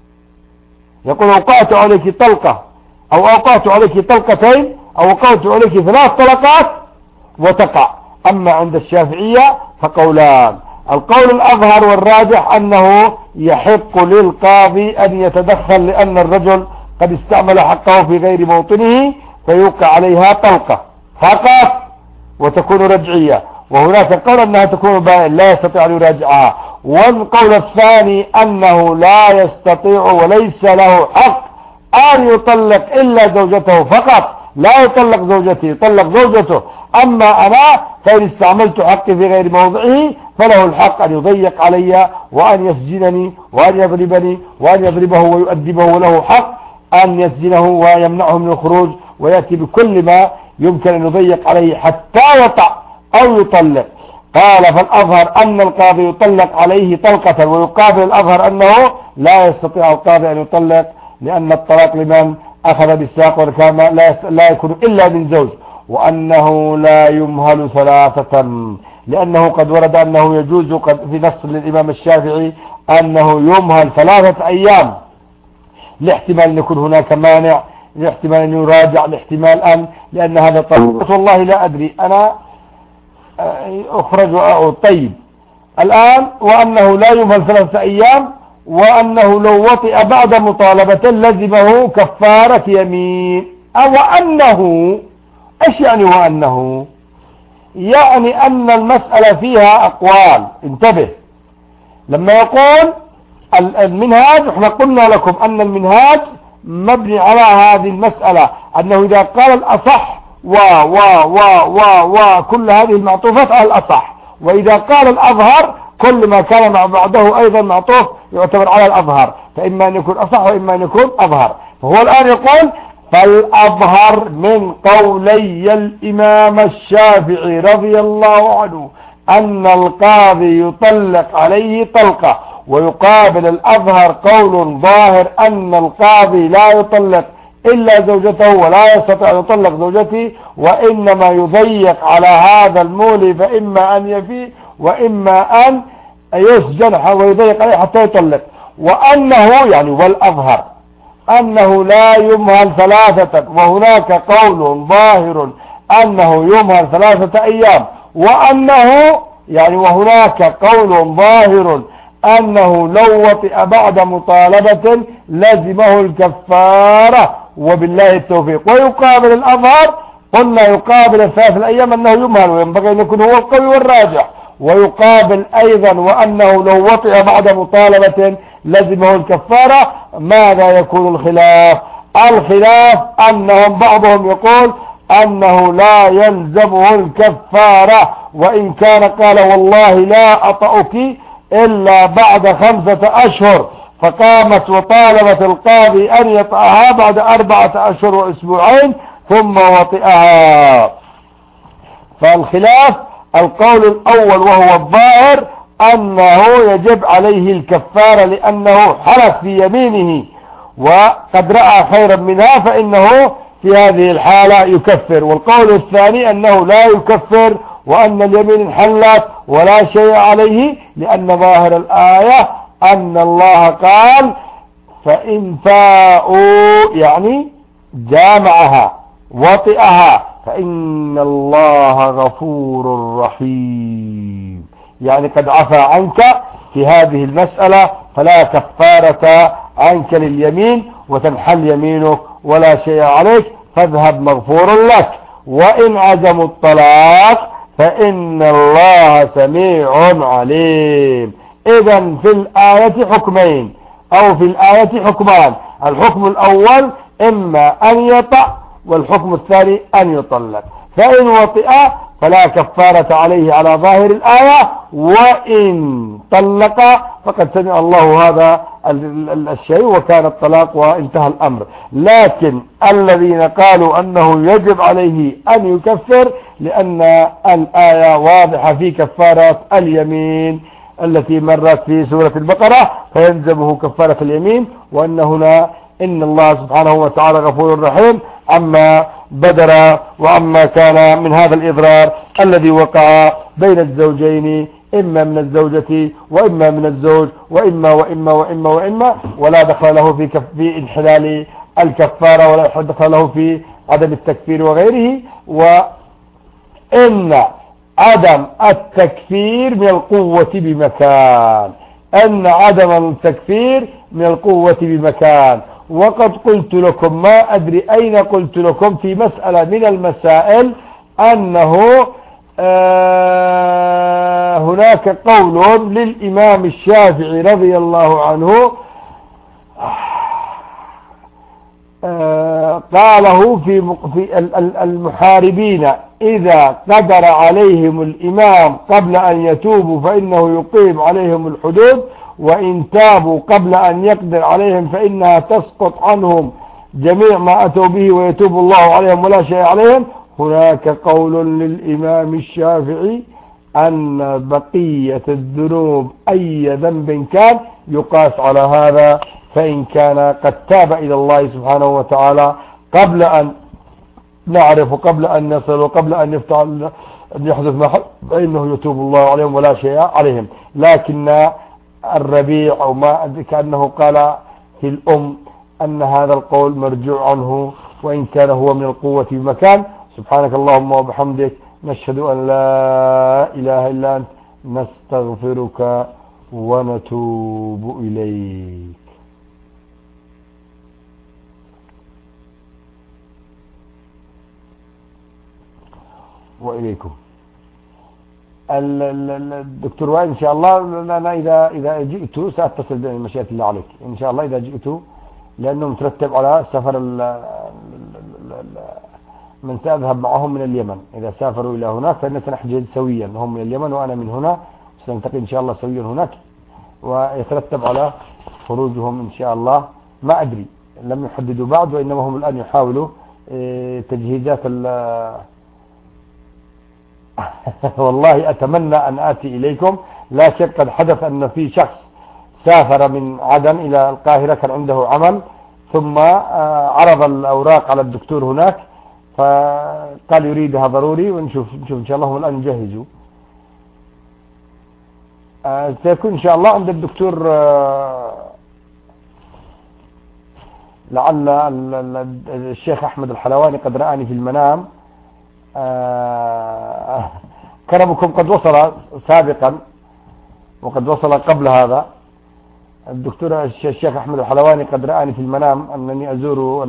S1: يقول أوقعت عليك طلقة أو أوقعت عليك طلقتين أو أوقعت عليك 3 طلقات وتقع. أما عند الشافعية فقولان، القول الأظهر والراجح أنه يحق للقاضي أن يتدخل، لأن الرجل قد استعمل حقه في غير موطنه فيوقع عليها طلقة فقط وتكون رجعية، وهناك قول أنها تكون بائن لا يستطيع أن يراجعها. والقول الثاني أنه لا يستطيع وليس له حق أن يطلق إلا زوجته فقط، لا يطلق زوجته، يطلق زوجته. أما أنا فإن استعملت حقي في غير موضعه فله الحق أن يضيق علي وأن يسجنني وأن يضربني وأن يضربه ويؤدبه، وله حق أن يسجنه ويمنعه من الخروج ويأتي بكل ما يمكن أن يضيق عليه حتى يطع أو يطلق. قال فالأظهر أن القاضي يطلق عليه طلقة، ويقابل الأظهر أنه لا يستطيع القاضي أن يطلق، لأن الطلاق لمن أخذ بالساق والكامة لا يكون إلا من زوج، وأنه لا يمهل 3، لأنه قد ورد أنه يجوز في نص للإمام الشافعي أنه يمهل 3 أيام، لاحتمال أن يكون هناك مانع، لاحتمال أن يراجع، لاحتمال لأن هذا طلق. والله لا أدري أنا أخرج طيب الآن، وأنه لا يمهل 3 أيام، وأنه لو وطئ بعد مطالبة لزمه كفارة يمين. وأنه إيش يعني وأنه؟ يعني أن المسألة فيها أقوال، انتبه. لما يقول المنهاج، احنا قلنا لكم أن المنهاج مبني على هذه المسألة، أنه إذا قال الأصح كل هذه المعطوفات على الأصح، وإذا قال الأظهر كل ما كان مع بعضه أيضا معطوف يعتبر على الأظهر، فإما أن يكون أصح وإما أن يكون أظهر. فهو الآن يقول فالأظهر من قولي الإمام الشافعي رضي الله عنه أن القاضي يطلق عليه طلقة، ويقابل الأظهر قول ظاهر أن القاضي لا يطلق إلا زوجته ولا يستطيع أن يطلق زوجته، وإنما يضيق على هذا المولي، فإما أن يفي وإما أن يسجن ويضيق عليه حتى يطلق. وأنه يعني والأظهر أنه لا يمهل 3، وهناك قول ظاهر أنه يمهل 3 أيام، وأنه يعني وهناك قول ظاهر أنه لو وطئ بعد مطالبة لزمه الكفارة، وبالله التوفيق. ويقابل الأظهر، قلنا يقابل 3 أيام أنه يمهل، وينبغي أن يكون هو القوي والراجح، ويقابل أيضا وأنه لو وطئ بعد مطالبة لزمه الكفارة. ماذا يكون الخلاف؟ الخلاف أنهم بعضهم يقول أنه لا يلزمه الكفارة، وإن كان قال والله لا أطأك إلا بعد 5 أشهر، فقامت وطالبت القاضي أن يطأها بعد 4 أشهر وأسبوعين ثم وطئها. فالخلاف القول الأول وهو الظاهر أنه يجب عليه الكفارة لأنه حلف في يمينه وقد رأى خيرا منها فإنه في هذه الحالة يكفر. والقول الثاني أنه لا يكفر وأن اليمين انحلت ولا شيء عليه، لأن ظاهر الآية أن الله قال فإن فاءوا يعني جامعها وطئها فإن الله غفور رحيم، يعني قد عفى عنك في هذه المسألة فلا كفارة عنك لليمين وتنحل يمينك ولا شيء عليك فاذهب مغفور لك. وإن عزموا الطلاق فإن الله سميع عليم. إذن في الآية حكمين أو في الآية حكمان، الحكم الأول إما أن يطأ والحكم الثاني أن يطلق. فإن وطئ فلا كفارة عليه على ظاهر الآية، وإن طلق فقد سمع الله هذا الشيء وكان الطلاق وانتهى الأمر. لكن الذين قالوا أنه يجب عليه أن يكفر لأن الآية واضحة في كفارة اليمين التي مرت في سورة البقرة فيلزمه كفارة اليمين، وأن هنا إن الله سبحانه وتعالى غفور رحيم عما بدر وعما كان من هذا الإضرار الذي وقع بين الزوجين، إما من الزوجة وإما من الزوج وإما ولا دخل له في انحلال الكفارة ولا دخل له في عدم التكفير وغيره. وإن عدم التكفير من القوة بمكان، أن عدم التكفير من القوة بمكان. وقد قلت لكم ما أدري أين قلت لكم في مسألة من المسائل أنه هناك قول للإمام الشافعي رضي الله عنه قاله في المحاربين إذا قدر عليهم الإمام قبل أن يتوبوا فإنه يقيم عليهم الحدود، وإن تابوا قبل أن يقدر عليهم فإنها تسقط عنهم جميع ما أتوا به ويتوب الله عليهم ولا شيء عليهم. هناك قول للإمام الشافعي أن بقية الذنوب أي ذنب كان يقاس على هذا، فإن كان قد تاب إلى الله سبحانه وتعالى قبل أن نعرف وقبل أن نصل وقبل أن يحدث ما حدث فإنه يتوب الله عليهم ولا شيء عليهم. لكن الربيع أو ما كأنه قال في الأم أن هذا القول مرجوع عنه وإن كان هو من القوة بمكان. سبحانك اللهم وبحمدك نشهد أن لا إله إلا أنت نستغفرك ونتوب إليك. وإليكم الدكتور وائل إن شاء الله. أنا إذا جئت سأتصل بمشيئة الله عليك إن شاء الله إذا جئت، لأنه مترتب على سفر من سأذهب معهم من اليمن. إذا سافروا إلى هناك فإن سنحجز سويا، هم من اليمن وأنا من هنا، سنلتقي إن شاء الله سويا هناك، ويترتب على خروجهم إن شاء الله. ما أدري لم يحددوا بعد، وإنما هم الآن يحاولوا تجهيزات والله أتمنى أن آتي إليكم، لكن قد حدث أن في شخص سافر من عدن إلى القاهرة كان عنده عمل، ثم عرض الأوراق على الدكتور هناك فقال يريدها ضروري، ونشوف إن شاء الله هم الآن يجهزوا. سيكون إن شاء الله عند الدكتور، لعل الشيخ أحمد الحلواني قد رآني في المنام. كرمكم قد وصل سابقا وقد وصل قبل هذا. الدكتور الشيخ أحمد الحلواني قد رآني في المنام أنني أزور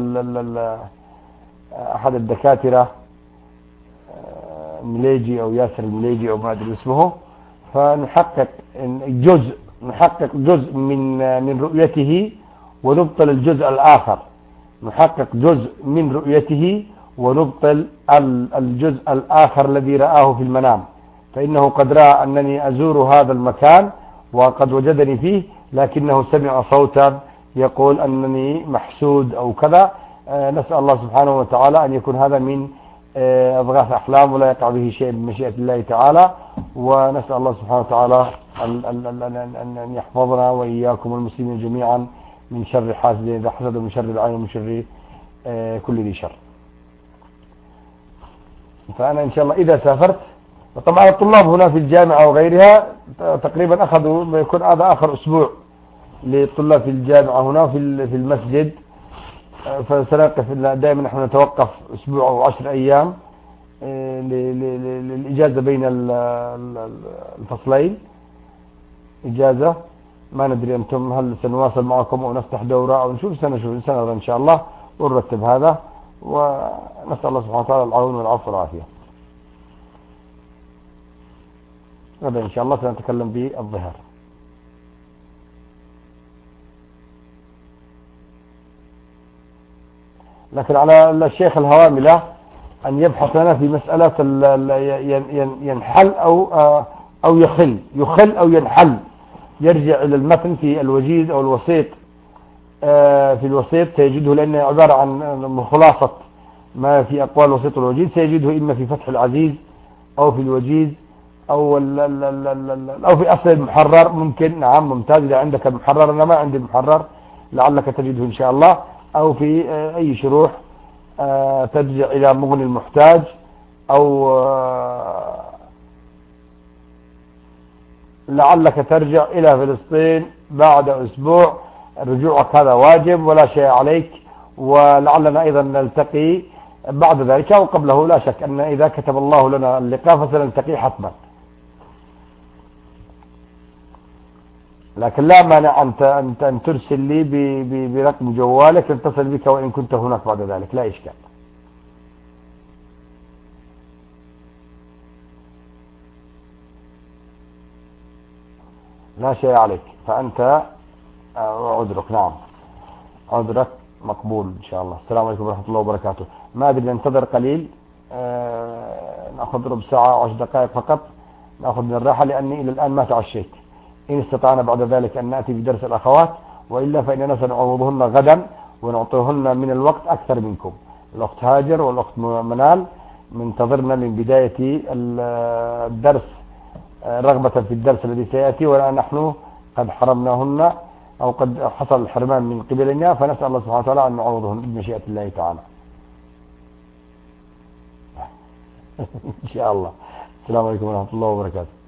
S1: أحد الدكاترة مليجي أو ياسر المليجي أو ما أدري اسمه، فنحقق نحقق جزء من رؤيته ونبطل الجزء الآخر، نحقق جزء من رؤيته ونبطل الجزء الآخر الذي رآه في المنام، فإنه قد رأى أنني أزور هذا المكان وقد وجدني فيه، لكنه سمع صوتا يقول أنني محسود أو كذا. نسأل الله سبحانه وتعالى أن يكون هذا من أضغاث أحلام ولا يقع به شيء بمشيئة الله تعالى، ونسأل الله سبحانه وتعالى أن يحفظنا وإياكم المسلمين جميعا من شر حاسد إذا حسد، ومن شر العين، ومن شر كل ذي شر. فأنا إن شاء الله إذا سافرت، طبعا الطلاب هنا في الجامعة وغيرها تقريبا أخذوا، يكون هذا آخر أسبوع للطلاب في الجامعة هنا في المسجد، فسنقف دائما نحن نتوقف أسبوع أو 10 أيام للإجازة بين الفصلين، إجازة. ما ندري أنتم هل سنواصل معكم أو نفتح دورة أو نشوف، سنرى إن شاء الله ونرتب هذا، ونسأل الله سبحانه وتعالى العون والعفو والعافية. غدا إن شاء الله سنتكلم بالظهر. لكن على الشيخ الهواملة أن يبحث لنا في مسألة ينحل أو يخل أو ينحل، يرجع إلى المتن في الوجيز أو الوسيط. في الوسيط سيجده، لأنه عبارة عن خلاصة ما في أقوال الوسيط والوجيز، سيجده إما في فتح العزيز أو في الوجيز أو في أصل المحرر. ممكن، نعم، ممتاز. إذا عندك المحرر، أنا ما عندي المحرر، لعلك تجده إن شاء الله، أو في أي شروح ترجع إلى مغني المحتاج، أو لعلك ترجع إلى فلسطين بعد أسبوع. رجوعك هذا واجب ولا شيء عليك، ولعلنا أيضا نلتقي بعد ذلك أو قبله. لا شك أن إذا كتب الله لنا اللقاء فسنلتقي حتما، لكن لا مانع أن ترسل لي برقم جوالك اتصل بك وإن كنت هناك بعد ذلك، لا إشكال. لا شيء عليك، فأنت عذرك، نعم، عذرك مقبول إن شاء الله. السلام عليكم ورحمة الله وبركاته. ما أدري، ننتظر قليل، نأخذ ربع ساعة أو 10 دقائق فقط، نأخذ من الراحة، لأني إلى الآن ما تعشيت. إن استطعنا بعد ذلك أن نأتي بدرس الأخوات، وإلا فإننا سنعوضهن غدا ونعطيهن من الوقت أكثر منكم. الأخت هاجر والأخت منال منتظرنا من بداية الدرس، رغبة في الدرس الذي سيأتي، ونحن قد حرمناهن أو قد حصل الحرمان من قبلنا، فنسأل الله سبحانه وتعالى أن نعوضهن بمشيئة الله تعالى إن شاء الله. السلام عليكم ورحمة الله وبركاته.